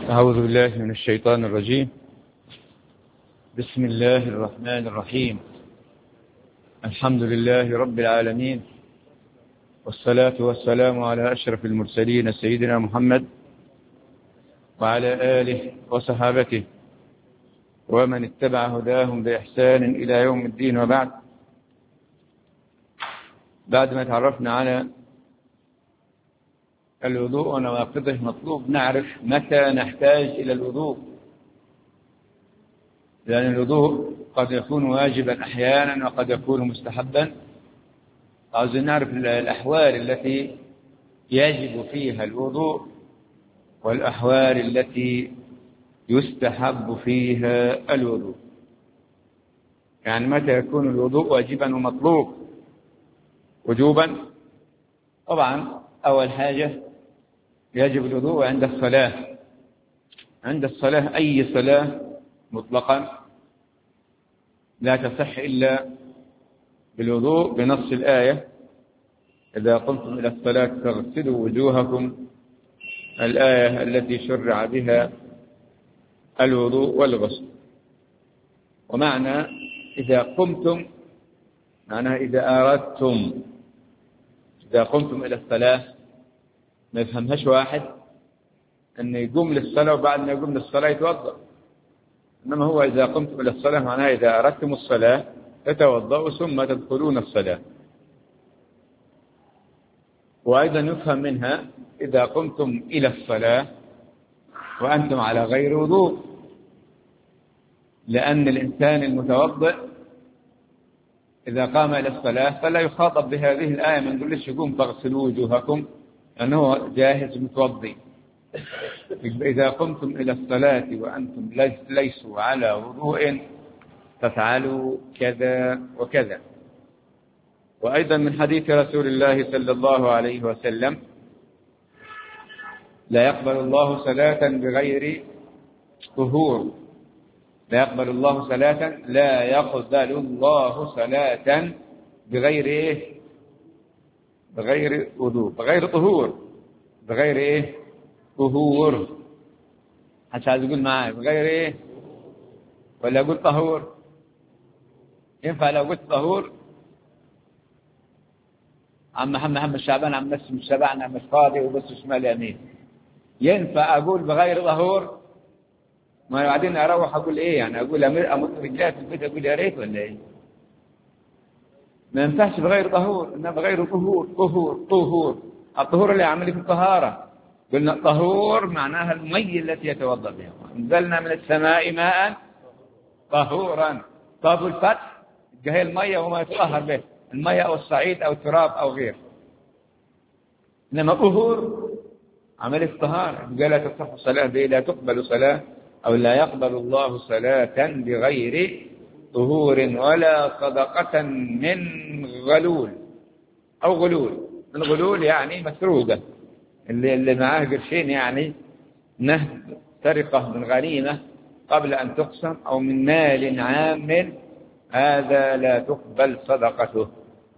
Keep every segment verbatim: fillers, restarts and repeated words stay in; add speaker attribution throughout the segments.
Speaker 1: أعوذ بالله من الشيطان الرجيم. بسم الله الرحمن الرحيم. الحمد لله رب العالمين، والصلاة والسلام على أشرف المرسلين سيدنا محمد وعلى آله وصحابته ومن اتبع هداهم بإحسان إلى يوم الدين. وبعد، بعد ما تعرفنا على الوضوء ونواقضه، مطلوب نعرف متى نحتاج إلى الوضوء، لأن الوضوء قد يكون واجبا أحيانا وقد يكون مستحبا. عاوزين نعرف الأحوال التي يجب فيها الوضوء والأحوال التي يستحب فيها الوضوء. يعني متى يكون الوضوء واجبا ومطلوب وجوبا؟ طبعا أول حاجة يجب الوضوء عند الصلاة. عند الصلاة أي صلاة مطلقا لا تصح إلا بالوضوء بنص الآية: إذا قمتم إلى الصلاة فاغسلوا وجوهكم، الآية التي شرع بها الوضوء والغسل. ومعنى إذا قمتم معناها إذا أردتم. إذا قمتم إلى الصلاة ما يفهمهاش واحد أن يقوم للصلاة وبعد ما يقوم للصلاة يتوضأ، إنما هو إذا قمتم إلى الصلاة معناها إذا أردتم الصلاة تتوضأوا ثم تدخلون الصلاة. وأيضا يفهم منها إذا قمتم إلى الصلاة وأنتم على غير وضوء، لأن الإنسان المتوضئ إذا قام إلى الصلاة فلا يخاطب بهذه الآية، من نقولش قوم فاغسلوا وجوهكم لأنه جاهز متوضئ. إذا قمتم إلى الصلاة وأنتم ليسوا على وضوء فافعلوا كذا وكذا. وأيضا من حديث رسول الله صلى الله عليه وسلم: لا يقبل الله صلاة بغير طهور. لا يقبل الله صلاة لا يقبل الله صلاة بغير إيه؟ بغير وضوء، بغير طهور، بغير إيه؟ طهور. حتى عايز يقول معايا بغير إيه؟ ولا أقول طهور؟ ينفع لو قلت طهور؟ عم محمد محمد شعبان عم بس مش شبعنا مش فاضي وبس شمال يمين. ينفع أقول بغير طهور؟ ما بعدين أروح أقول إيه يعني؟ أقول أمر أمر رجال في البيت أقول يا ريت ولا إيه؟ ما ينفعش بغير طهور، إنما بغير طهور. طهور طهور الطهور اللي عملي في الطهارة. قلنا طهور معناها المي التي يتوضأ بها. انزلنا من السماء ماء طهورا. طاب الفتح هي المية وما يتطهر به، المية أو الصعيد أو التراب أو غيره. إنما طهور عملي في الطهارة. قال لا تصح الصلاة به، لا تقبل صلاة أو لا يقبل الله صلاة بغير طهور ولا صدقة من غلول أو غلول. من غلول يعني مسروقة، اللي, اللي معاه قرشين يعني نهب سرقة من غنيمة قبل أن تقسم أو من مال عام، هذا لا تقبل صدقته.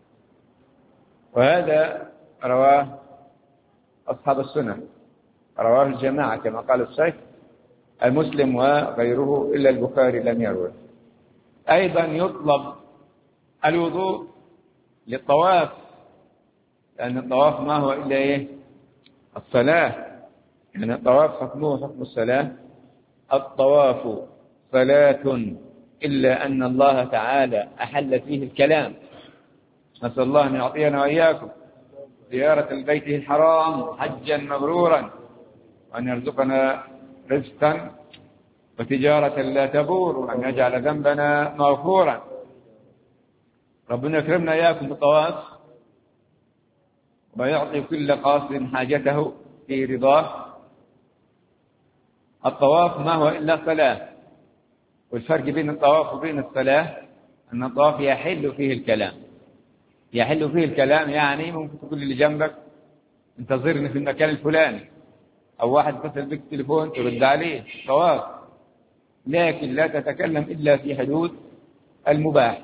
Speaker 1: وهذا رواه أصحاب السنن، رواه الجماعة كما قال الشيخ المسلم وغيره إلا البخاري لم يروه. أيضا يطلب الوضوء للطواف، لأن الطواف ما هو إلا إيه؟ الصلاة. يعني الطواف حكمه حكم الصلاة. الطواف صلاة، إلا أن الله تعالى أحل فيه الكلام. نسأل الله أن يعطينا وإياكم زيارة البيت الحرام حجا مبرورا، وأن يرزقنا رزقا وتجارة لا تبور، وأن يجعل ذنبنا مغفورا. ربنا يكرمنا إياكم بالطواف ويعطي كل قاصد حاجته في رضاه. الطواف ما هو إلا صلاة، والفرق بين الطواف وبين الصلاة أن الطواف يحل فيه الكلام. يحل فيه الكلام يعني ممكن تقول اللي جنبك انتظرني في المكان الفلاني، أو واحد اتصل بك تليفون ترد عليه، طواف. لكن لا تتكلم إلا في حدود المباح.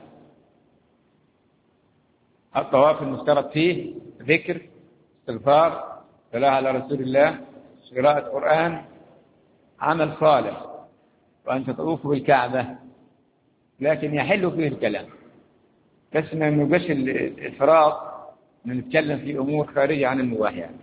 Speaker 1: الطواف المشترط فيه ذكر، استغفار، صلاة على رسول الله، قراءة قرآن، عمل صالح وأن تطوفوا بالكعبة، لكن يحل فيه الكلام، بس ما نبقاش الإفراط نتكلم في أمور خارجة عن المباح. يعني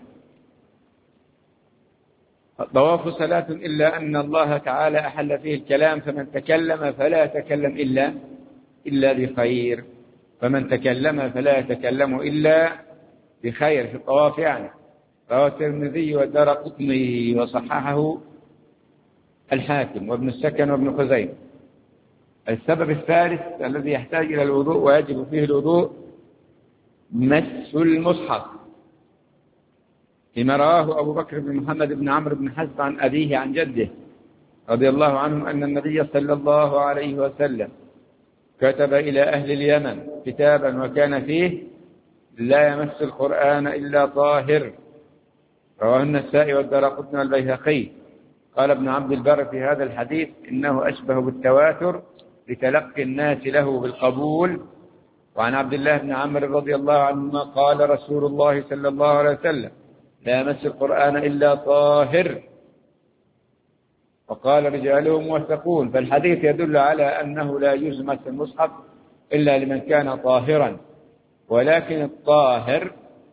Speaker 1: الطواف صلاة إلا أن الله تعالى أحل فيه الكلام، فمن تكلم فلا يتكلم إلا إلا بخير، فمن تكلم فلا يتكلم إلا بخير في الطواف. يعني رواه الترمذي والدارقطني وصححه الحاكم وابن السكن وابن خزيمة. السبب الثالث الذي يحتاج إلى الوضوء ويجب فيه الوضوء مس المصحف، لما رواه أبو بكر بن محمد بن عمرو بن حزم عن أبيه عن جده رضي الله عنهم أن النبي صلى الله عليه وسلم كتب إلى أهل اليمن كتابا وكان فيه لا يمس القرآن إلا طاهر، رواه النسائي والدارقطني والبيهقي. قال ابن عبد البر في هذا الحديث إنه أشبه بالتواتر لتلقي الناس له بالقبول. وعن عبد الله بن عمرو رضي الله عنهما قال رسول الله صلى الله عليه وسلم لا يمس القرآن إلا طاهر، وقال رجالهم موثقون. فالحديث يدل على أنه لا يجوز مس المصحف إلا لمن كان طاهرا، ولكن الطاهر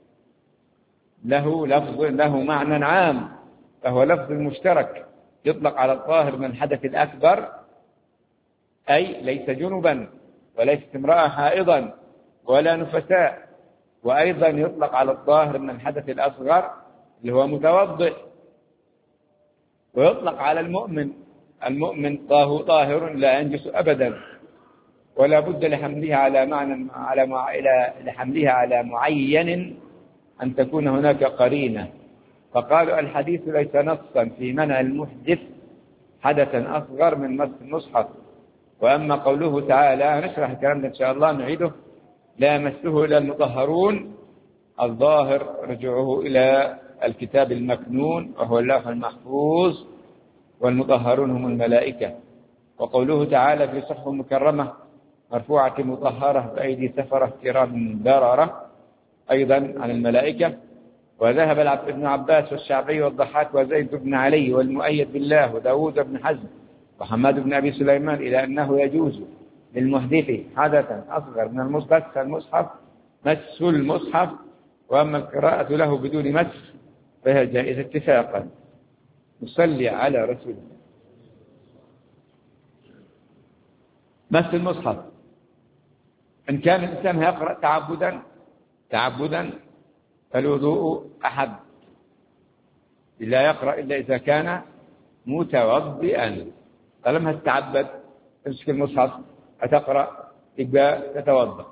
Speaker 1: له لفظ له معنى عام، فهو لفظ مشترك يطلق على الطاهر من الحدث الأكبر، أي ليس جنبا وليست امرأة حائضا ولا نفساء، وأيضا يطلق على الطاهر من الحدث الأصغر اللي هو متوضئ، ويطلق على المؤمن. المؤمن طاهر لا ينجس أبدا، ولا بد لحملها على معنى على مع... إلى لحملها على معين أن تكون هناك قرينة. فقالوا الحديث ليس نصا في منع المحدث حدثا أصغر من مس المصحف. وأما قوله تعالى، نشرح الكلام ده إن شاء الله نعيده، لا يمسه إلا المطهرون، الظاهر رجعه إلى الكتاب المكنون وهو اللوح المحفوظ، والمطهرون هم الملائكة. وقوله تعالى في صحف مكرمة مرفوعة مطهرة بأيدي سفرة كرام بررة أيضا عن الملائكة. وذهب ابن عباس والشعبي والضحاك وزيد بن علي والمؤيد بالله وداود بن حزم وحماد بن أبي سليمان إلى أنه يجوز للمحدث حدثا أصغر من المصحف المصحف مس المصحف، وأما القراءة له بدون مس فهي جائزة اتفاقا. نصلي على رسول الله. مس المصحف إن كان الإنسان يقرأ تعبدا تعبدا فالوضوء أحب، لا يقرأ إلا إذا كان متوضئا. فلما تتعبد تمسك المصحف أتقرأ يبقى تتوضأ.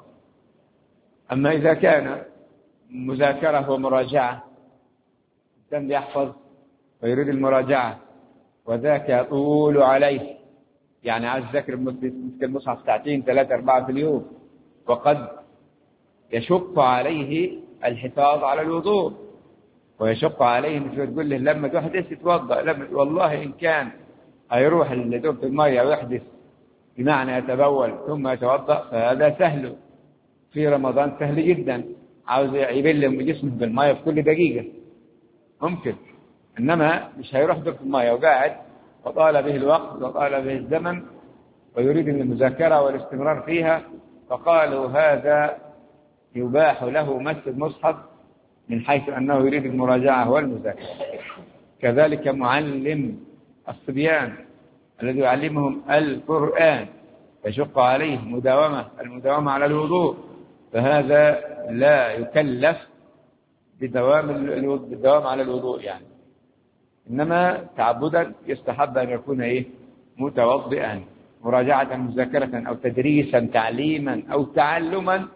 Speaker 1: أما إذا كان مذاكرة ومراجعة الإنسان يحفظ ويريد المراجعة وذاك يطول عليه، يعني عايز يذاكر مسك المصحف ساعتين ثلاثة أربعة في اليوم، وقد يشق عليه الحفاظ على الوضوء ويشق عليه مثل تقول له لما تحدث يتوضأ، لما والله إن كان هيروح اللي في المية ويحدث بمعنى يتبول ثم يتوضأ فهذا سهل في رمضان، سهل جدا. عاوز يبلم جسمه بالمية في كل دقيقة ممكن، إنما مش هيروح في المية وقاعد وطال به الوقت وطال به الزمن ويريد المذاكرة والاستمرار فيها، فقالوا هذا يباح له مس المصحف من حيث أنه يريد المراجعة والمذاكرة. كذلك معلم الصبيان الذي يعلمهم القرآن يشق عليه مداومة المداومة على الوضوء، فهذا لا يكلف بدوام بالدوام على الوضوء يعني، إنما تعبدا يستحب أن يكون إيه متوضئا، مراجعة مذاكرة أو تدريسا تعليما أو تعلما،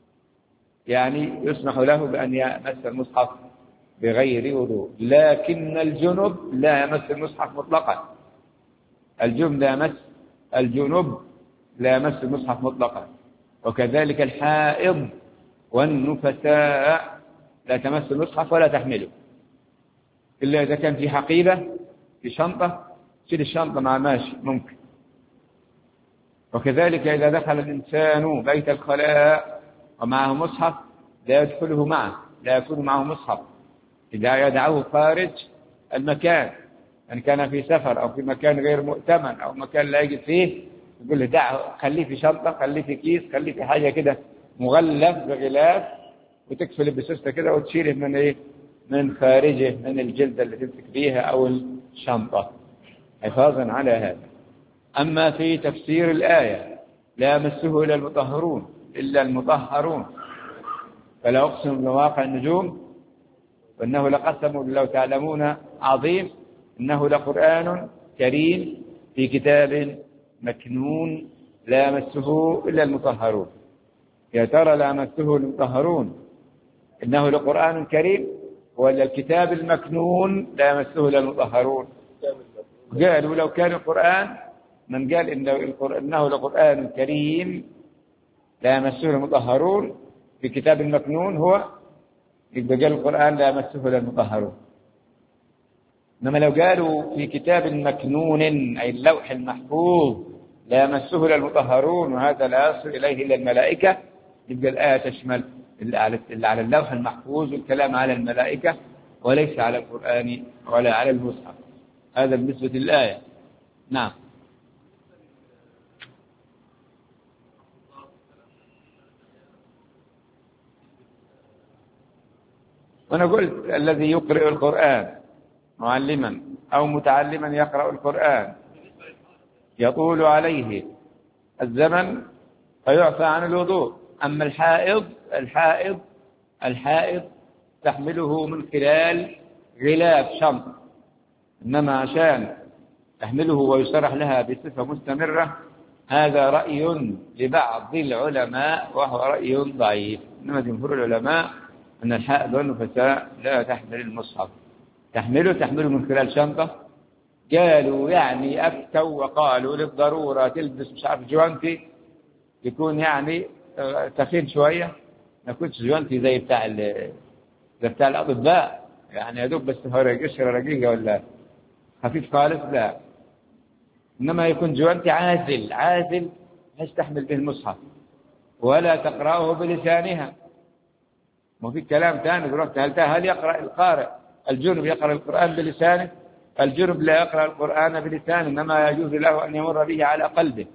Speaker 1: يعني يسمح له بأن يمس المصحف بغير وضوء. لكن الجنب لا يمس المصحف مطلقا، الجنب لا يمس الجنب لا يمس المصحف مطلقا، وكذلك الحائض والنفساء لا تمس المصحف ولا تحمله إلا إذا كان في حقيبة في شنطة تشيل الشنطة مع ماشي ممكن. وكذلك إذا دخل الإنسان بيت الخلاء ومعه مصحف لا يدخله معه، لا يكون معه مصحف إذا يدعوه خارج المكان، يعني كان في سفر أو في مكان غير مؤتمن أو مكان لا يجد فيه، يقول له دعه، خليه في شنطة، خليه في كيس، خليه في حاجة كده مغلف بغلاف، وتكفل بسوسته كده وتشيله من إيه؟ من خارجه، من الجلدة اللي تمسك بيها أو الشنطة، حفاظا على هذا. أما في تفسير الآية لا يمسه إلا المطهرون إلا المطهرون، فلا أقسم بمواقع النجوم وإنه لقسم لو تعلمون عظيم، إنه لقرآن كريم في كتاب مكنون لا يمسه إلا المطهرون. يا ترى لا يمسه المطهرون إنه لقرآن كريم ولا الكتاب المكنون لا يمسه إلا المطهرون؟ قالوا لو كان القرآن، من قال إنه لقرآن كريم لا يمسه المطهرون في كتاب المكنون هو يبقى قال القرآن لا يمسه إلا المطهرون. إنما لو قالوا في كتاب مكنون أي اللوح المحفوظ لا يمسه إلا المطهرون وهذا لا يصل إليه إلا الملائكة، يبقى الآية تشمل اللي على اللوح المحفوظ والكلام على الملائكة وليس على القرآن ولا على المصحف. هذا بالنسبة للآية. نعم. وأنا قلت الذي يقرأ القرآن معلما أو متعلما يقرأ القرآن يطول عليه الزمن فيعفى عن الوضوء. أما الحائض الحائض الحائض تحمله من خلال غلاف شنط، إنما عشان تحمله ويصرح لها بصفة مستمرة هذا رأي لبعض العلماء وهو رأي ضعيف. إنما جمهور العلماء أن الحائض والنفساء لا تحمل المصحف، تحمله تحمله من خلال شنطة. قالوا يعني أفتوا وقالوا للضرورة تلبس مش عارف جوانتي يكون يعني تخين شوية، ما كنتش جوانتي زي بتاع زي بتاع الأطباء يعني يدوب بس قشرة رقيقة ولا خفيف خالص، لا، إنما يكون جوانتي عازل عازل مش تحمل به المصحف ولا تقرأه بلسانها. ما في كلام ثاني رحت هل هل يقرأ القارئ الجنب يقرأ القرآن بلسانه؟ الجنب لا يقرأ القرآن بلسانه، إنما يجوز له أن يمر به على قلبه،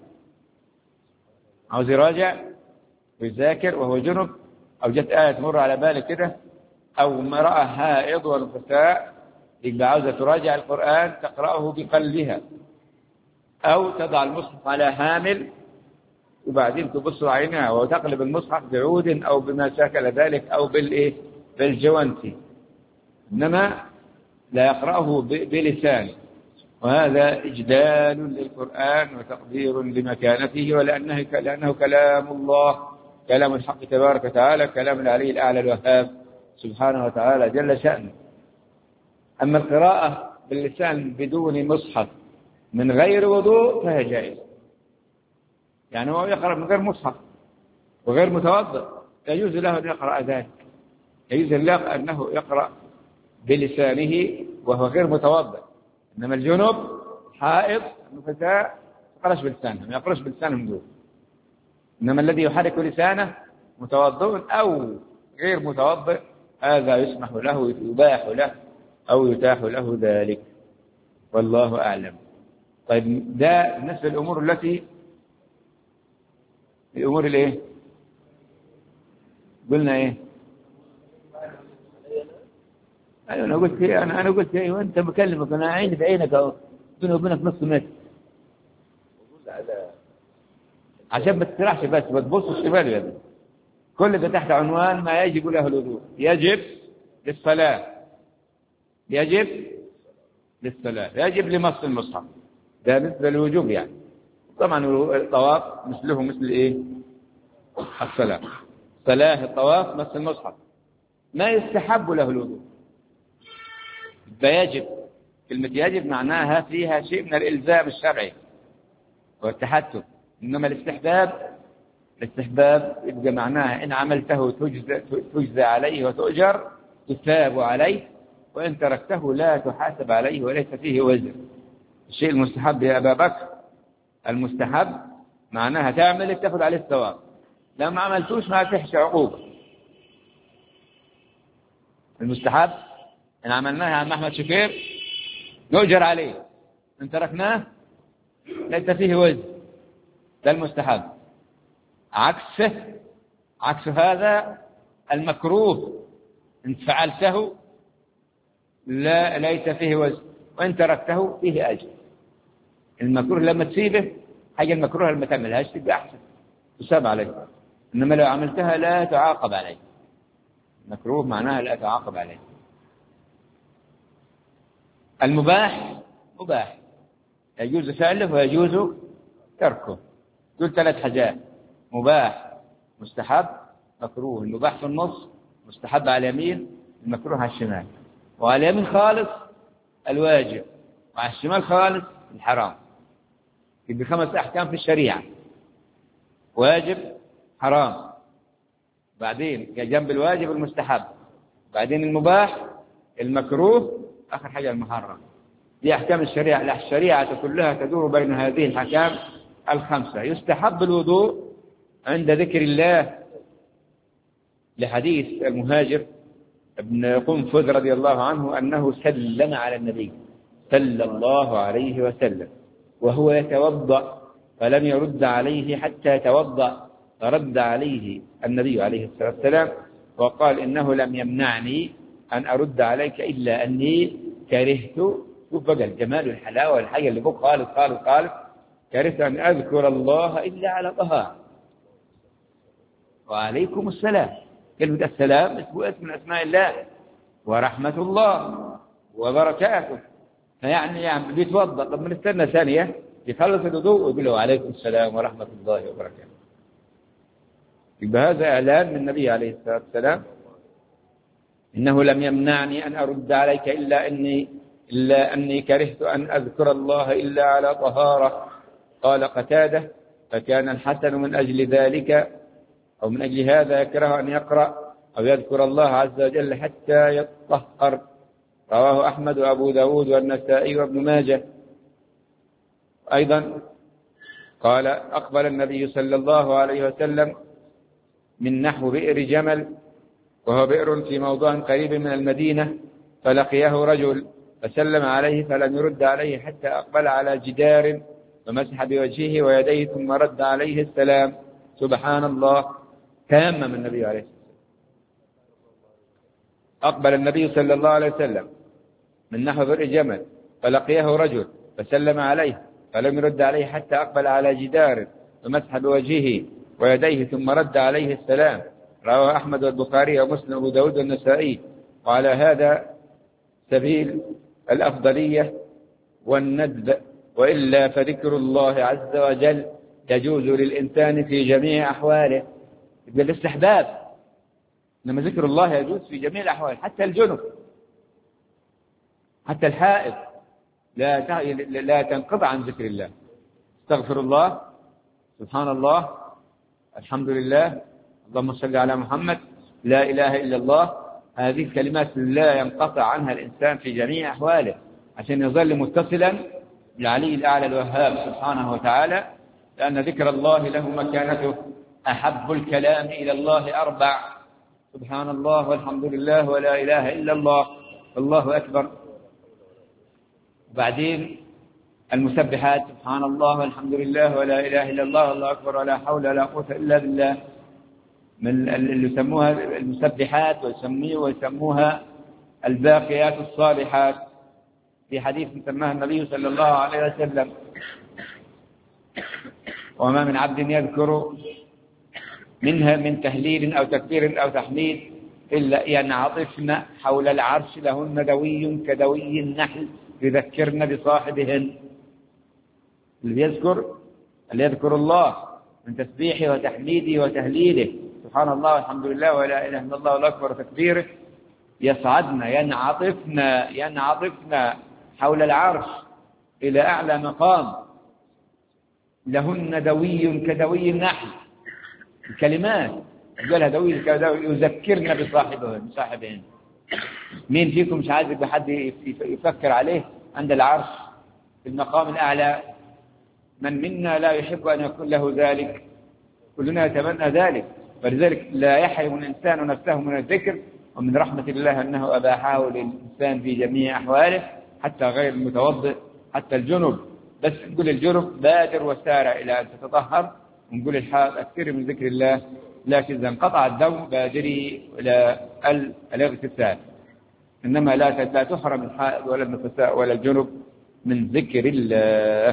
Speaker 1: عاوز يراجع ويذاكر وهو جنب، أو جت آية تمر على بالك كده، أو امرأة حائض ونفساء يبقى عاوزة تراجع القرآن تقرأه بقلبها، أو تضع المصحف على حامل وبعدين تبص عينها وتقلب المصحف بعود أو بما شاكل ذلك أو بالإيه بالجوانتي، إنما لا يقرأه بلسانه. وهذا إجلال للقرآن وتقدير لمكانته، ولأنه لأنه كلام الله، كلام الحق تبارك وتعالى، كلام العلي الأعلى الوهاب سبحانه وتعالى جل شأنه. أما القراءة باللسان بدون مصحف من غير وضوء فهي جائزة، يعني هو يقرأ من غير مصحف وغير متوضئ يجوز له أن يقرأ ذلك، يجوز له أنه يقرأ بلسانه وهو غير متوضئ. إنما الجنوب حائض نفساء ما يقرأش بلسانه، ما يقرأش بلسانهم دول. إنما الذي يحرك لسانه متوضئ أو غير متوضئ هذا يسمح له يباح له أو يتاح له ذلك، والله أعلم. طيب ده بالنسبة للأمور التي الأمور الإيه قلنا إيه؟ أيوة أنا قلت إيه أنا أنا قلت إيه وأنت بكلمك أنا عيني في عينك أهو بيني وبينك نص متر عشان ما تسرحش بس ما تبصش شمال يا ابني. كل ده تحت عنوان ما يجب له الوضوء. يجب للصلاة، يجب للصلاة، يجب لمس المصحف، ده بالنسبة للوجوب يعني. طبعا الطواف مثله مثل إيه الصلاة، صلاة الطواف مس المصحف ما يستحب له الوضوء. فيجب كلمة يجب معناها فيها شيء من الإلزام الشرعي والتحتم، إنما الاستحباب الاستحباب يبقى معناها إن عملته تجزى, تجزى عليه وتؤجر تثاب عليه، وإن تركته لا تحاسب عليه وليس فيه وزر. الشيء المستحب يا أبا بكر المستحب معناها تعمل تأخذ عليه الثواب، لو ما عملتوش ما تحشى عقوبة. المستحب إن عملناها عن أحمد شكير يؤجر عليه، إن تركناه ليس فيه وزن، ده المستحب. عكسه عكس هذا المكروه، إن فعلته لا ليس فيه وزن، وإن تركته فيه أجر. المكروه لما تسيبه، حاجة المكروه لما تعملهاش تبقى أحسن، تساب عليه، إنما لو عملتها لا تعاقب عليه. مكروه معناها لا تعاقب عليه. المباح مباح، يجوز فعله ويجوز تركه. دول ثلاث حاجات: مباح، مستحب، مكروه. المباح في النص، مستحب على اليمين، المكروه على الشمال. وعلى اليمين خالص الواجب، وعلى الشمال خالص الحرام. يبقى خمس أحكام في الشريعة: واجب، حرام، بعدين جنب الواجب المستحب، بعدين المباح، المكروه، آخر حاجة المحرم. دي أحكام الشريعة. الشريعة كلها تدور بين هذه الأحكام الخمسة. يستحب الوضوء عند ذكر الله، لحديث المهاجر ابن قنفذ رضي الله عنه أنه سلم على النبي صلى الله عليه وسلم وهو يتوضأ فلم يرد عليه حتى يتوضأ، فرد عليه النبي عليه الصلاة والسلام وقال: إنه لم يمنعني أن أرد عليك إلا أني كرهت. شوف بقى الجمال والحلاوة والحاجة اللي فوق خالص خالص خالص: كرهت أن أذكر الله إلا على طهارة. وعليكم السلام، كلمة السلام اسم من أسماء الله، ورحمة الله وبركاته. فيعني يعني بيتوضأ، طب من استنى ثانية يخلص الوضوء ويقول له: عليكم السلام ورحمة الله وبركاته. يبقى هذا إعلان من النبي عليه الصلاة والسلام: إنه لم يمنعني أن أرد عليك إلا أني إلا أني كرهت أن أذكر الله إلا على طهارة. قال قتادة: فكان الحسن من أجل ذلك أو من أجل هذا يكره أن يقرأ أو يذكر الله عز وجل حتى يطهر. رواه أحمد وأبو داود والنسائي وابن ماجه. أيضا قال: أقبل النبي صلى الله عليه وسلم من نحو بئر جمل، وهو بئر في موضع قريب من المدينة، فلقيه رجل فسلم عليه فلم يرد عليه حتى أقبل على جدار فمسح بوجهه ويديه ثم رد عليه السلام. سبحان الله. تيمم النبي عليه الصلاة والسلام. أقبل النبي صلى الله عليه وسلم من نحو بئر جمل فلقيه رجل فسلم عليه فلم يرد عليه حتى أقبل على جدار فمسح بوجهه ويديه ثم رد عليه السلام. رواه أحمد والبخاري ومسلم وأبو داود والنسائي. وعلى هذا سبيل الأفضلية والندب، وإلا فذكر الله عز وجل يجوز للإنسان في جميع أحواله. بالاستحباب، إنما ذكر الله يجوز في جميع الأحوال، حتى الجنب، حتى الحائض لا لا تنقطع عن ذكر الله. استغفر الله، سبحان الله، الحمد لله، اللهم صل على محمد، لا إله إلا الله. هذه الكلمات لا ينقطع عنها الإنسان في جميع أحواله، عشان يظل متصلا بالعلي الأعلى الوهاب سبحانه وتعالى، لأن ذكر الله له مكانته. أحب الكلام إلى الله أربع: سبحان الله والحمد لله ولا إله إلا الله والله أكبر. وبعدين المسبحات: سبحان الله والحمد لله ولا إله إلا الله والله أكبر ولا حول ولا قوة إلا بالله. من اللي يسموها المسبحات ويسموها الباقيات الصالحات، في حديث سماها النبي صلى الله عليه وسلم: وما من عبد يذكر منها من تهليل أو تكبير أو تحميد إلا ينعطفن حول العرش لهن دوي كدوي النحل يذكرن بصاحبهن. اللي يذكر اللي يذكر الله من تسبيحه وتحميده وتهليله، سبحان الله والحمد لله ولا إله إلا الله والله أكبر وتكبيره، يصعدن ينعطفن ينعطفن حول العرش إلى أعلى مقام، لهن دوي كدوي النحل. الكلمات قالها دوي كدوي يذكرن بصاحبهن بصاحبهن. مين فيكم مش عايز بحد يفكر عليه عند العرش في المقام الأعلى؟ من منا لا يحب أن يكون له ذلك؟ كلنا يتمنى ذلك. فلذلك لا يحرم الإنسان نفسه من الذكر، ومن رحمة الله أنه أباحه للإنسان في جميع أحواله، حتى غير المتوضئ، حتى الجنب. بس نقول الجنب بادر وسارع إلى أن تتطهر، ونقول الحائض أكثر من ذكر الله، لكن إذا انقطع الدم بادري إلى الاغتسال. إنما لا لا تحرم الحائض ولا النفساء ولا الجنب من ذكر الله.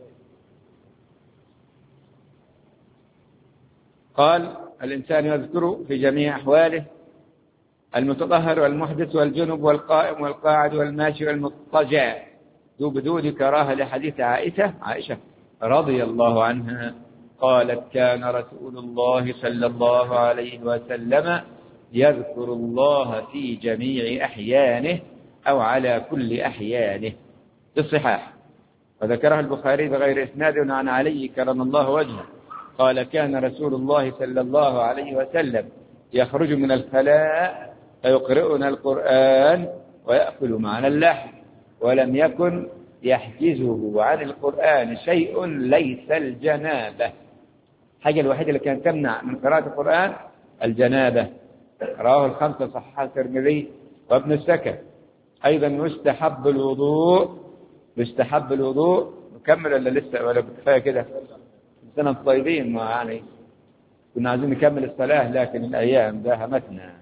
Speaker 1: قال الإنسان يذكر في جميع أحواله، المتطهر والمحدث والجنب والقائم والقاعد والماشي والمضطجع ذو بدون كراهة، لحديث عائشة عائشة رضي الله عنها قالت كان رسول الله صلى الله عليه وسلم يذكر الله في جميع أحيانه أو على كل أحيانه في الصحاح. وذكرها البخاري بغير إسناد عن علي كرم الله وجهه قال كان رسول الله صلى الله عليه وسلم يخرج من الخلاء فيقرئنا القرآن ويأكل معنا اللحم، ولم يكن يحجزه عن القرآن شيء ليس الجنابة. الحاجة الوحيدة اللي كانت تمنع من قراءة القرآن الجنابة. رواه الخمسة صححه الترمذي وابن السكن. أيضا يستحب الوضوء، يستحب الوضوء. نكمل ولا لسه ولا كفاية كده؟ سنة طيبين، ما يعني كنا عايزين نكمل الصلاة لكن الأيام داهمتنا.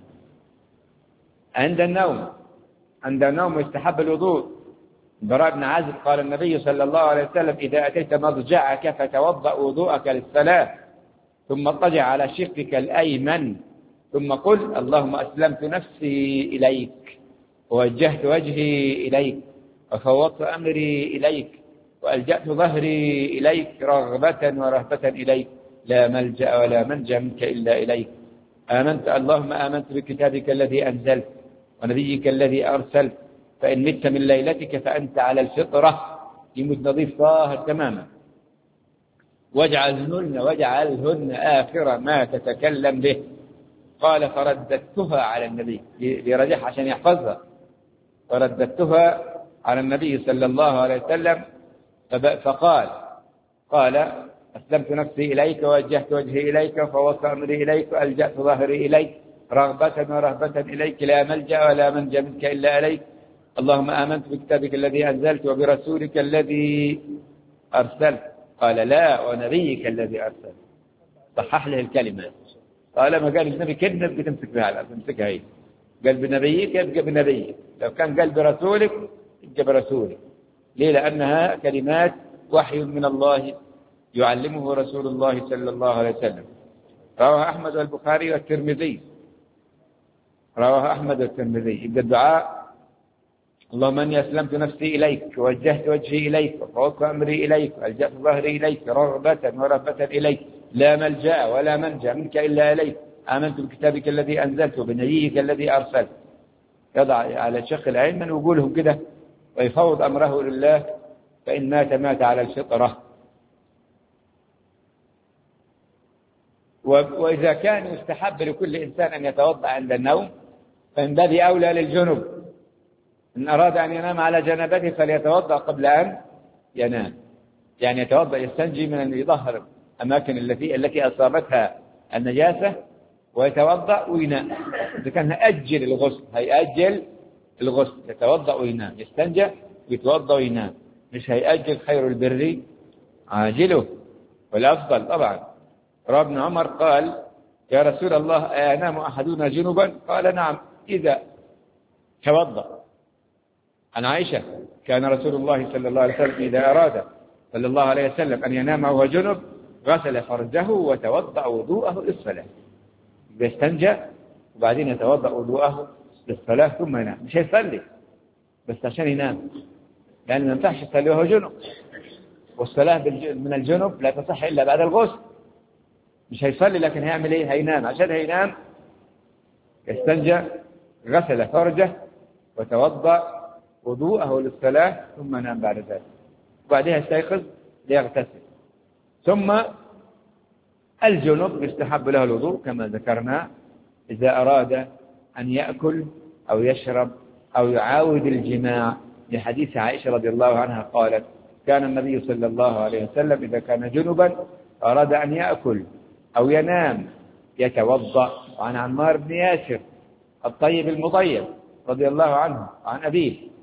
Speaker 1: عند النوم، عند النوم يستحب الوضوء. براء بن عازب قال النبي صلى الله عليه وسلم إذا أتيت مضجعك فتوضأ وضوءك للصلاة ثم اضطجع على شقك الأيمن ثم قل اللهم أسلمت نفسي إليك ووجهت وجهي إليك وفوضت أمري إليك وألجأت ظهري إليك رغبة ورهبة إليك لا ملجأ ولا منجا منك إلا إليك. آمنت اللهم آمنت بكتابك الذي أنزلت ونبيك الذي أرسلت، فإن مت من ليلتك فأنت على الفطرة، يموت نظيف طاهر تماما. واجعلهن واجعلهن آخر ما تتكلم به. قال فرددتها على النبي، لرجح عشان يحفظها، فرددتها على النبي صلى الله عليه وسلم فقال قال أسلمت نفسي إليك ووجهت وجهي إليك وفوضت أمري إليك وألجأت ظهري إليك رغبة ورهبة إليك لا ملجأ ولا منجا منك إلا إليك. اللهم آمنت بكتابك الذي أنزلت وبرسولك الذي أرسلت. قال لا ونبيك الذي أرسلت. صحح له الكلمة. قال ما قال النبي كلمة بتمسك بها، تمسكها هي. قال بنبيك يبقى بنبيك، لو كان قال برسولك يبقى برسولك. ليه؟ لأنها كلمات وحي من الله يعلمه رسول الله صلى الله عليه وسلم. رواه أحمد والبخاري والترمذي. رواه أحمد والترمذي. يبقى الدعاء اللهم أني أسلمت نفسي إليك ووجهت وجهي إليك وفوضت أمري إليك وألجأت ظهري إليك رغبة ورهبة إليك لا ملجأ ولا منجا منك إلا إليك. آمنت بكتابك الذي أنزلت وبنبيك الذي أرسلت. يضع على الشق الأيمن ويقولهم كده ويفوض أمره لله، فإن مات مات على الفطرة. وإذا كان يستحب لكل إنسان أن يتوضأ عند النوم فإن باب أولى للجنب. إن أراد أن ينام على جنبته فليتوضأ قبل أن ينام، يعني يتوضأ يستنجي من أن يظهر أماكن التي التي أصابتها النجاسة ويتوضأ وينام. إذا كان هيأجل الغسل هيأجل الغسل يتوضأ وينام، يستنجى ويتوضأ وينام، مش هيأجل. خير البر عاجله والأفضل طبعا. رواه ابن عمر قال يا رسول الله أينام أحدنا جنبا؟ قال نعم إذا توضأ. عن عائشة كان رسول الله صلى الله عليه وسلم إذا أراد صلى الله عليه وسلم أن ينام وهو جنب غسل فرجه وتوضأ وضوءه للصلاة. يستنجى وبعدين يتوضأ وضوءه للصلاة ثم ينام. مش هيصلي بس عشان ينام، لأن ما ينفعش يصلي وهو جنب، والصلاة من الجنب لا تصح إلا بعد الغسل. مش هيصلي لكن هيعمل إيه؟ هينام. عشان هينام يستنجى غسل فرجه وتوضأ وضوءه للصلاة ثم نام بعد ذلك، وبعدها يستيقظ ليغتسل. ثم الجنب يستحب له الوضوء كما ذكرنا إذا أراد أن يأكل أو يشرب أو يعاود الجماع، لحديث عائشة رضي الله عنها قالت كان النبي صلى الله عليه وسلم إذا كان جنبا أراد أن يأكل أو ينام يتوضأ. وعن عمار بن ياسر الطيب المطيب رضي الله عنه عن أبيه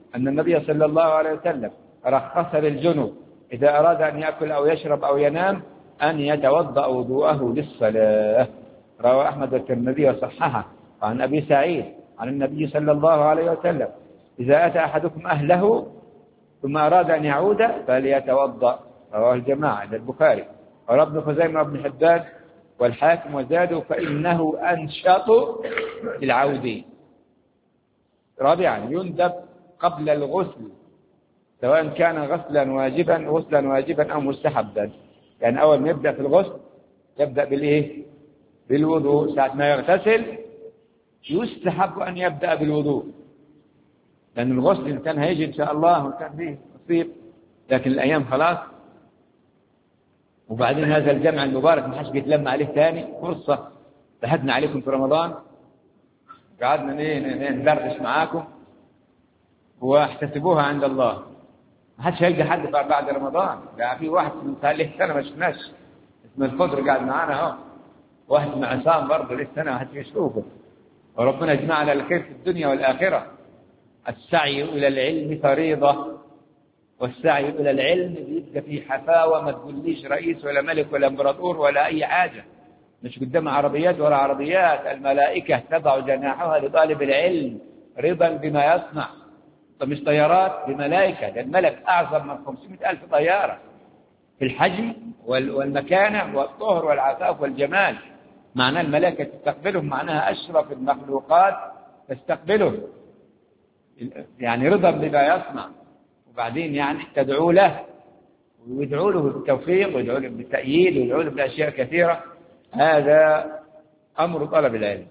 Speaker 1: أن النبي صلى الله عليه وسلم رخص للجنوب إذا أراد أن يأكل أو يشرب أو ينام أن يتوضأ وضوءه للصلاة. رواه أحمد والترمذي وصححه عن أبي سعيد عن النبي صلى الله عليه وسلم: إذا أتى أحدكم أهله ثم أراد أن يعود فليتوضأ. رواه الجماعة إلى البخاري. وروى ابن خزيمة وابن حبان والحاكم وزادوا: فإنه أنشط للعود. رابعا يندب قبل الغسل سواء كان غسلا واجبا غسلا واجبا أو مستحبا. يعني أول ما يبدأ في الغسل يبدأ بالإيه؟ بالوضوء. ساعة ما يغتسل يستحب أن يبدأ بالوضوء، لأن الغسل إن كان هيجي إن شاء الله وكان فيه نصيب، لكن الأيام خلاص. وبعدين هذا الجمع المبارك ما حدش بيتلم عليه ثاني، فرصة شهدنا عليكم في رمضان، قعدنا ندردش معاكم واحتسبوها عند الله. ما حدش هيلقى حد بعد رمضان. لا، في واحد من له سنة ما شفناش اسمه الخضر قاعد معانا اهو، واحد مع عصام برضه له سنة ما حدش يشوفه. وربنا يجمعنا الخير في الدنيا والآخرة. السعي إلى العلم فريضة، والسعي إلى العلم بيبقى في حفاوة، ما تقوليش رئيس ولا ملك ولا امبراطور ولا أي حاجة، مش قدام عربيات ولا عربيات. الملائكة تضع جناحها لطالب العلم رضا بما يصنع. مش طيارات بملائكة، ده الملك أعظم من خمسمائة ألف طيارة في الحجم والمكانة والطهر والعفاف والجمال. معناه الملائكة تستقبله، معناها أشرف المخلوقات تستقبله، يعني رضا بما يصنع. وبعدين يعني تدعو له ويدعو له بالتوفيق ويدعو له بالتأييد ويدعو له بأشياء كثيرة. هذا أمر طلب العلم.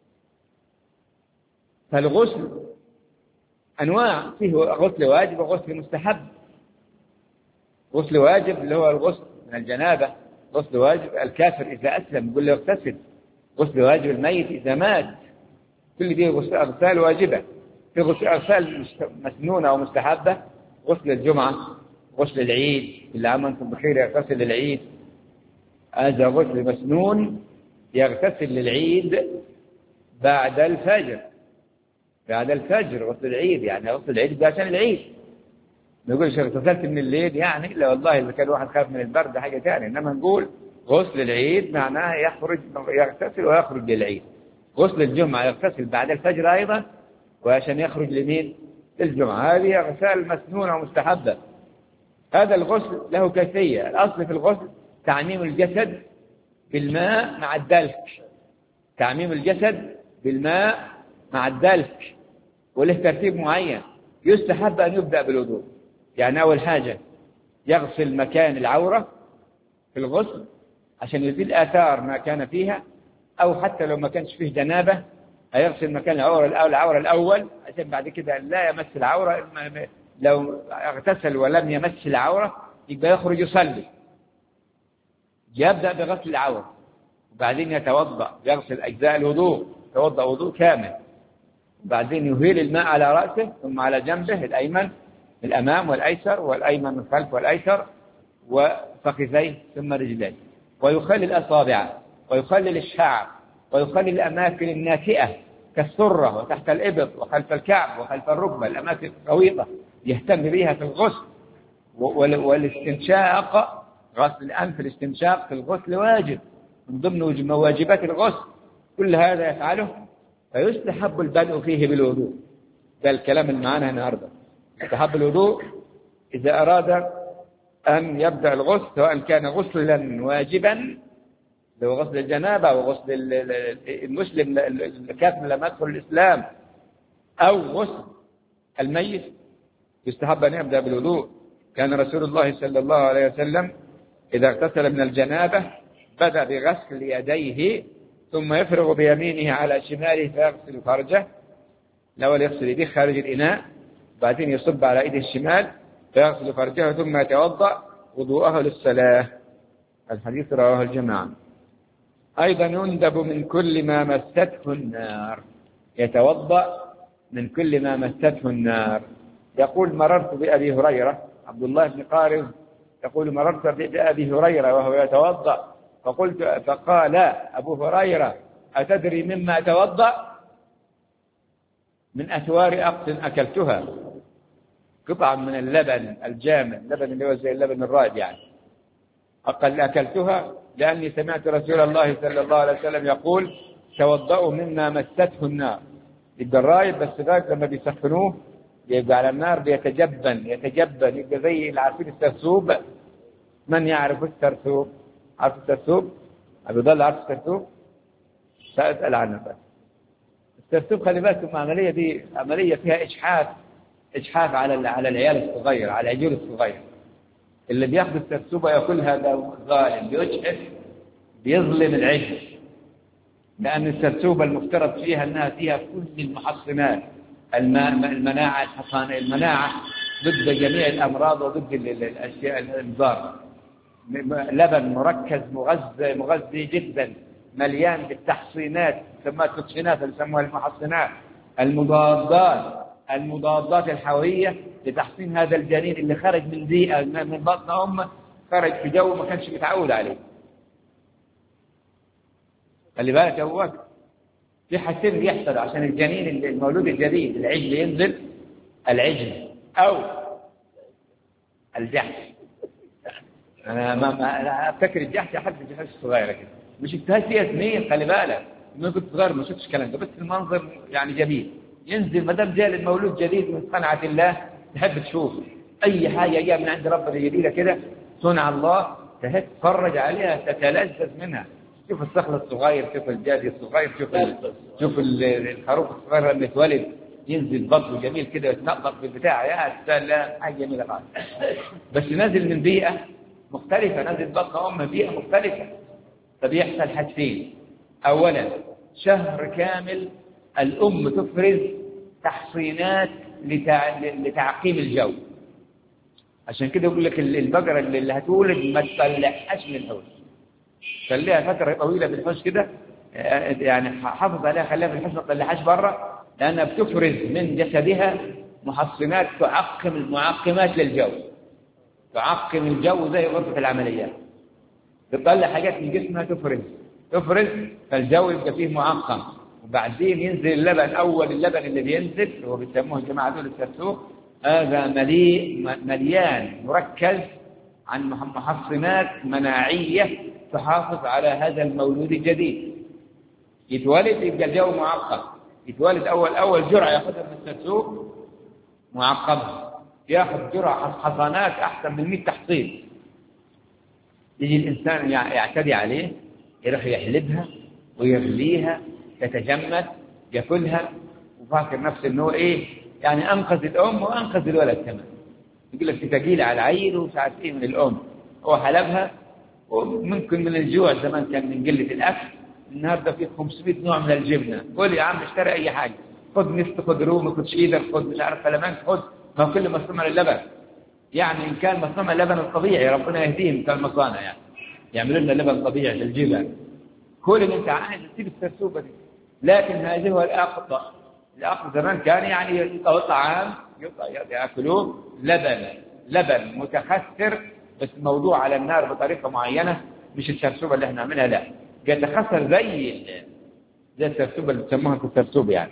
Speaker 1: فالغسل أنواع، فيه غسل واجب وغسل مستحب. غسل واجب اللي هو الغسل من الجنابة، غسل واجب الكافر إذا أسلم يقول له اغتسل. غسل واجب الميت إذا مات. كل دي أغسال واجبة. في غسل أغسال مسنونة أو مستحبة: غسل الجمعة، غسل العيد، كل عام وأنتم بخير، يغتسل للعيد. هذا غسل مسنون، يغتسل للعيد بعد الفجر. بعد الفجر غسل العيد، يعني غسل العيد ده عشان العيد. ما يقولش اغتسلت من الليل، يعني لا والله إذا كان واحد خاف من البرد حاجة ثانية، إنما نقول غسل العيد معناه يخرج يغتسل ويخرج للعيد. غسل الجمعة يغتسل بعد الفجر أيضا، وعشان يخرج لمين؟ للجمعة. هذه أغسال مسنونة ومستحبة. هذا الغسل له كيفية. الأصل في الغسل تعميم الجسد بالماء مع الدلك. تعميم الجسد بالماء مع الدلك، وله ترتيب معين. يستحب أن يبدأ بالوضوء. يعني أول حاجة يغسل مكان العورة في الغسل عشان يزيل آثار ما كان فيها، أو حتى لو ما كانش فيه جنابة هيغسل مكان العورة الأول, العورة الأول عشان بعد كده لا يمس العورة. لو اغتسل ولم يمس العورة يبقى يخرج يصلي. يبدأ بغسل العورة وبعدين يتوضأ، يغسل أجزاء الوضوء، يتوضأ وضوء كامل. وبعدين يهيل الماء على رأسه ثم على جنبه الأيمن الأمام والأيسر، والأيمن من الخلف والأيسر، وفخذيه ثم رجليه. ويخلل الأصابع ويخلل الشعر ويخلل الأماكن الناتئة كالسرة وتحت الإبط وخلف الكعب وخلف الركبة، الأماكن الطويلة يهتم بها في الغسل. والاستنشاق، غسل الأنف، الاستنشاق في الغسل واجب من ضمن واجبات الغسل. كل هذا يفعله، فيستحب البدء فيه بالوضوء. ده الكلام اللي معانا النهارده. يستحب الوضوء إذا أراد أن يبدأ الغسل، سواء كان غسلا واجبا لو غسل الجنابة أو غسل المسلم الكافر لما يدخل الإسلام، أو غسل الميت، يستحب أن يبدأ بالوضوء. كان رسول الله صلى الله عليه وسلم إذا اغتسل من الجنابة بدأ بغسل يديه ثم يفرغ بيمينه على شماله فيغسل فرجه. الأول يغسل يديه خارج الإناء، بعدين يصب على يده الشمال فيغسل فرجه ثم يتوضأ وضوءه للصلاة. الحديث رواه الجماعة. أيضا يندب من كل ما مسته النار. يتوضأ من كل ما مسته النار. يقول: مررت بأبي هريرة، عبد الله بن قارز يقول: مررت بأبي هريرة وهو يتوضأ فقلت فقال أبو هريرة: أتدري مما أتوضأ؟ من أثوار أقط أكلتها. قطعة من اللبن الجامد، اللبن اللي هو زي اللبن الرايب يعني، أقل أكلتها لأني سمعت رسول الله صلى الله عليه وسلم يقول توضؤوا مما مسته النار. يبقى الرايب بس ذاك لما بيسخنوه يبقى على النار بيتجبن يتجبن يبقى زي العارفين السرسوب. من يعرف السرسوب؟ عارف السرسوب؟ أبي ضل عارف السرسوب؟ سأسأل عنه بس. السرسوب خلي بالكم عملية دي عملية فيها إجحاف إجحاف على على العيال الصغير على العجول الصغير. اللي بياخذ السرسوبة يأكلها ده ظالم بيجحف بيظلم العجل، لأن السرسوبة المفترض فيها أنها فيها كل المحصنات المناعة الحصان المناعة ضد جميع الأمراض وضد الأشياء الضارة. لبن مركز مغذي مغذي جدا مليان بالتحصينات تسمى التوكسينات اللي يسموها المحصنات المضادات المضادات الحيوية لتحصين هذا الجنين اللي خرج من بيئة من بطن أمه، خرج في جو ما كانش متعود عليه. خلي بالك يا أبو بكر في حاجتين بيحصل عشان الجنين المولود الجديد العجل ينزل، العجل أو الجحش. أنا ما ما أنا أفتكر الجحش أحد الجحش الصغيرة كده مش اجتهاد فيها سنين. خلي بالك إنه كنت صغير ما شفتش الكلام ده، بس المنظر يعني جميل. ينزل ما دام جاء المولود جديد من صنعة الله تحب تشوف أي حاجة جاء من عند ربنا جديدة كده صنع الله تحب تتفرج عليها تتلذذ منها. شوف الصخر الصغير، شوف الجادي الصغير، شوف ال... شوف الخروف الصغير لما يتولد ينزل بطنه جميل كده ويتنطط بالبتاع يا سلام حاجة جميلة خالص. بس نازل من بيئة مختلفة، نازل بطن أمه بيئة مختلفة. فبيحصل حاجتين، أولا شهر كامل الأم تفرز تحصينات لتع... لتعقيم الجو. عشان كده يقول لك البقرة اللي هتولد ما تطلعهاش من الحوش، خليها فترة طويلة بالحوش كده يعني حافظ عليها خليها في الحوش ما تطلعهاش بره، لأنها بتفرز من جسدها محصنات تعقم المعقمات للجو، تعقم الجو زي غرفة العمليات، تطلع حاجات من جسمها تفرز تفرز فالجو يبقى فيه معقم. وبعدين ينزل اللبن، أول اللبن اللي بينزل هو بيسموه الجماعة دول السرسوب، هذا مليء مليان مركز عن محصنات مناعية تحافظ على هذا المولود الجديد. يتولد يبقى الجو معقم، يتولد أول أول جرعة يأخذها من السرسوب معقمة، يأخذ جرعة حصانات أحسن من مئة تحصين. يجي الإنسان يعتدي عليه يروح يحلبها ويغليها تتجمد يأكلها وفاكر نفسه إنه إيه يعني أنقذ الأم وأنقذ الولد كمان. يقول لك تثقيل على العيل ومش عارف إيه من الأم، هو حلبها وممكن من الجوع زمان كان من قلة الأكل. النهارده في خمسمائة نوع من الجبنة، قول يا عم اشتري أي حاجة، خد نصف، خد رومي، خد شيدر، خد مش عارف فلامنك، خد ما كل مصنوع اللبن. يعني إن كان مصنوع اللبن الطبيعي ربنا يهديهم كان مصانع يعني يعملوا لنا لبن طبيعي للجبن، كل اللي أنت عايز تسيب السرسوبة دي. لكن هذه هو الأقطع. الأقطع زمان كان يعني يطلعوا طعام يأكلوه لبن لبن متخثر، بس موضوع على النار بطريقة معينة، مش السرسوبة اللي احنا عملها لا، يتخثر زي زي السرسوبة اللي بيسموها السرسوبة يعني.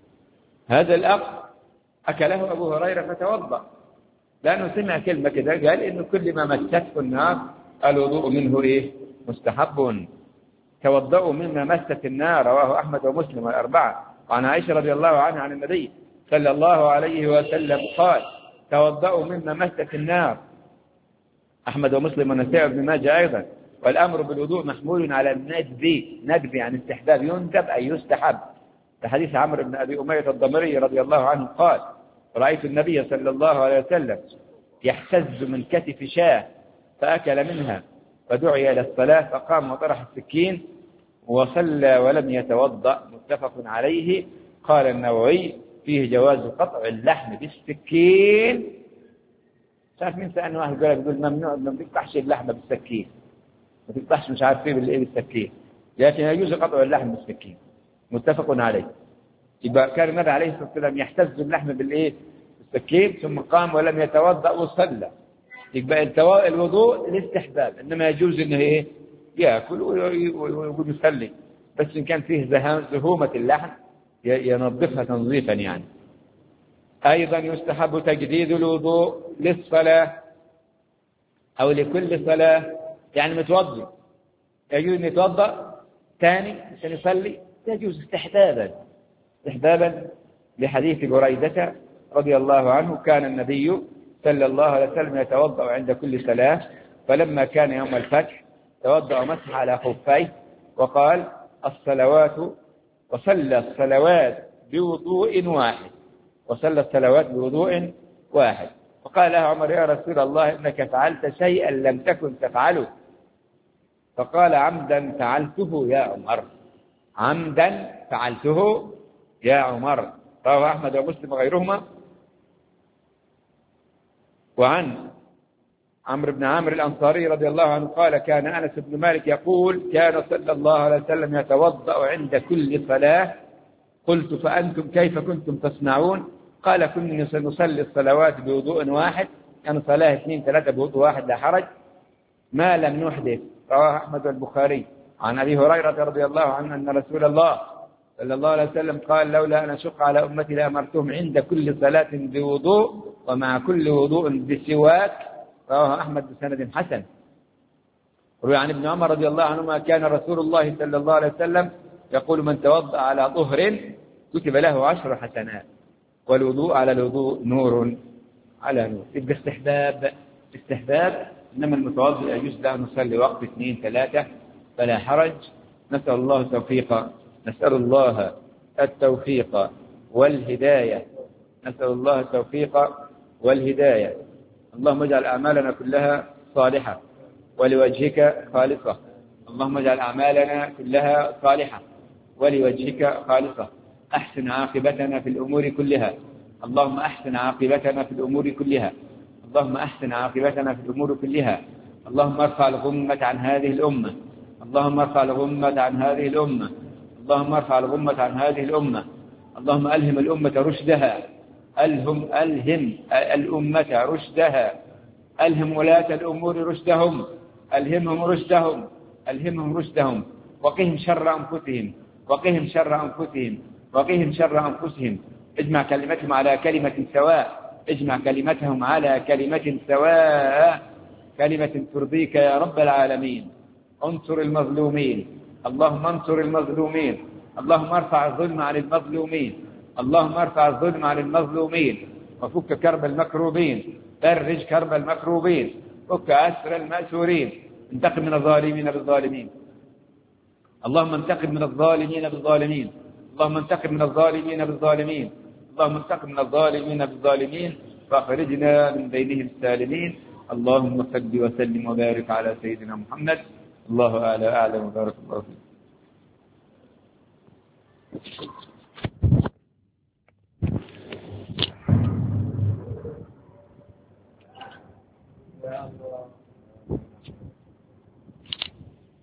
Speaker 1: هذا الأقطع أكله أبو هريرة فتوضأ، لأنه سمع كلمة كده قال إنه كل ما مسته النار الوضوء منه إيه مستحب. توضؤوا مما مست النار، رواه أحمد ومسلم والأربعة. وعن عائشة رضي الله عنها عن النبي صلى الله عليه وسلم قال توضؤوا مما مست النار، أحمد ومسلم والنسائي وابن ماجه أيضا. والأمر بالوضوء محمول على الندب، ندب يعني استحباب، يندب أي يستحب. حديث عمرو بن أبي أمية الضمري رضي الله عنه قال رأيت النبي صلى الله عليه وسلم يحتز من كتف شاة فأكل منها فدعي إلى الصلاة فقام وطرح السكين وصلى ولم يتوضأ، متفق عليه. قال النووي فيه جواز قطع اللحم بالسكين. شايف مين سألني واحد قال بيقول ممنوع ما بيقطعش اللحم بالسكين، ما بيقطعش مش عارف ايه بالايه بالسكين، لكن يجوز قطع اللحم بالسكين، متفق عليه. يبقى كان النبي عليه الصلاه والسلام يحتز اللحم بالايه بالسكين ثم قام ولم يتوضأ وصلى. يبقى الوضوء الاستحباب، انما يجوز انه ايه ياكل ويقول يصلي، بس ان كان فيه زهومه اللحم ينظفها تنظيفا يعني. أيضا يستحب تجديد الوضوء للصلاة أو لكل صلاة، يعني متوضي يجوز أن يتوضأ ثاني عشان يصلي، يجوز استحبابا استحبابا لحديث بريدة رضي الله عنه كان النبي صلى الله عليه وسلم يتوضأ عند كل صلاة، فلما كان يوم الفتح توضأ ومسح على خفيه وقال الصلوات وصلى الصلوات بوضوء واحد وصلى الصلوات بوضوء واحد فقال له عمر يا رسول الله إنك فعلت شيئا لم تكن تفعله، فقال عمدا فعلته يا عمر، عمدا فعلته يا عمر. رواه أحمد ومسلم وغيرهما. وعن عمرو بن عامر الأنصاري رضي الله عنه قال كان أنس بن مالك يقول كان صلى الله عليه وسلم يتوضأ عند كل صلاة، قلت فأنتم كيف كنتم تصنعون؟ قال كنا نصلي الصلوات بوضوء واحد، يعني صلاة اثنين ثلاثة بوضوء واحد لا حرج ما لم نحدث. رواه أحمد والبخاري. عن أبي هريرة رضي الله عنه أن رسول الله صلى الله عليه وسلم قال لولا أن أشق على أمتي لأمرتهم عند كل صلاة بوضوء ومع كل وضوء بسواك. رواه أحمد بسند حسن. روي عن ابن عمر رضي الله عنهما كان رسول الله صلى الله عليه وسلم يقول من توضأ على طهر كتب له عشر حسنات والوضوء على الوضوء نور على نور. يبقى استحباب استحباب إنما المتوضئ يجوز له نصلي وقت اثنين ثلاثة فلا حرج. نسأل الله التوفيق نسأل الله التوفيق والهداية نسأل الله التوفيق والهداية. اللهم اجعل أعمالنا كلها صالحة ولوجهك خالصة. اللهم اجعل أعمالنا كلها صالحة ولوجهك خالصة. أحسن عاقبتنا في الأمور كلها. اللهم أحسن عاقبتنا في الأمور كلها. اللهم أحسن عاقبتنا في الأمور كلها. اللهم ارفع الغمة عن هذه الأمة. اللهم ارفع الغمة عن هذه الأمة. اللهم ارفع الغمة عن هذه الأمة. اللهم ألهم الأمة رشدها. ألهم ألهم الأمة رشدها. ألهم ولاة الأمور رشدهم. ألهمهم رشدهم. ألهمهم رشدهم. وقهم شر أنفسهم. وقهم شر أنفسهم. وقهم شر أنفسهم. اجمع كلمتهم على كلمة سواء. اجمع كلمتهم على كلمة سواء كلمة ترضيك يا رب العالمين. انصر المظلومين. اللهم انصر المظلومين. اللهم ارفع الظلم عن المظلومين. اللهم ارفع الظلم عن المظلومين وفك كرب المكروبين. فرج كرب المكروبين. فك أسر المأسورين. انتقم من الظالمين بالظالمين. اللهم انتقم من الظالمين بالظالمين. اللهم انتقم من الظالمين بالظالمين. اللهم انتقم من الظالمين بالظالمين فاخرجنا من بينهم السالمين. اللهم صل وسلم وبارك على سيدنا محمد. الله أعلى أعلم وبارك الله فيك.